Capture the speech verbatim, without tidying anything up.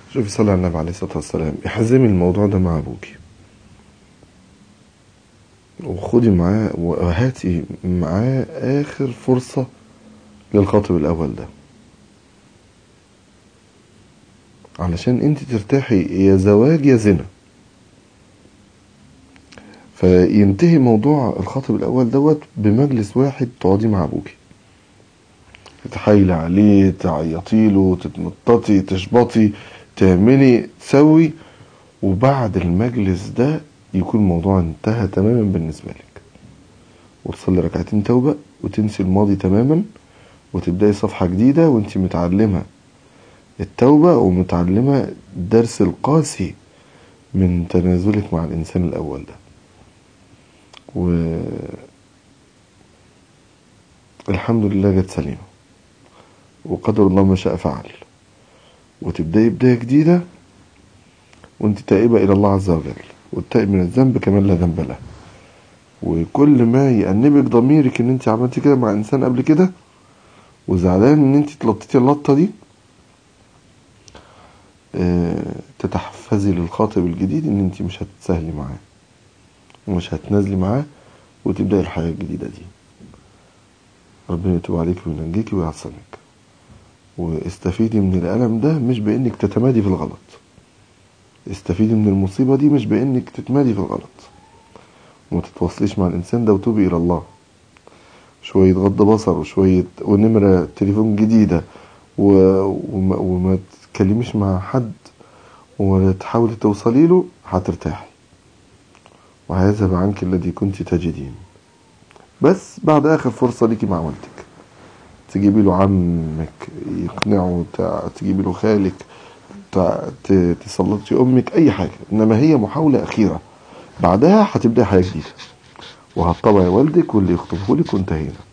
شوفي، صلي على النبي عليه الصلاة والسلام. احزمي الموضوع ده مع ابوكي وخدي معاه وهاتي معاه اخر فرصة للخاطب الاول ده، علشان انت ترتاحي، يا زواج يا زنا. فينتهي موضوع الخاطب الاول دوت بمجلس واحد تقعدي مع ابوكي، تتحايلي عليه، تعيطيله، تتنططي، تشبطي، تعملي تسوي، وبعد المجلس ده يكون الموضوع انتهى تماما بالنسبة لك، وتصلي ركعتين توبة وتنسي الماضي تماما، وتبدأي صفحة جديدة وانت متعلمة التوبة ومتعلمة الدرس القاسي من تنازلك مع الإنسان الأول ده. والحمد لله جت سليمة، وقدر الله ما شاء فعل، وتبدأي بداية جديدة وانت تائبة إلى الله عز وجل، والتائب من الذنب كمان لا ذنب له. وكل ما يأنبك ضميرك ان انت عملتي كده مع انسان قبل كده وزعلان ان انت تلطتي اللطة دي، اه تتحفزي للخاطب الجديد ان انت مش هتتسهلي معاه ومش هتنازلي معاه، وتبدأي الحياة الجديدة دي. ربنا يتوب عليك وينجيك ويعصمك. واستفيدي من الألم ده مش بانك تتمادي في الغلط، استفيدي من المصيبة دي مش بانك تتمادي في الغلط، وما تتواصليش مع الانسان ده، وتوبي الى الله. شوية غض بصر وشوية ونمرة تليفون جديدة و... وما... وما تكلميش مع حد ولا تحاولي توصلي له، هترتاحي وهيذهب عنك الذي كنت تجدين. بس بعد اخر فرصة ليكي مع والدك، تجيبي له عمك يقنعه، تجيبي له خالك، تسلطي امك، اي حاجة، انما هي محاولة اخيرة، بعدها هتبدأ حياة جديدة وهتطبعي والدك واللي يخطبه لك وانتهينا.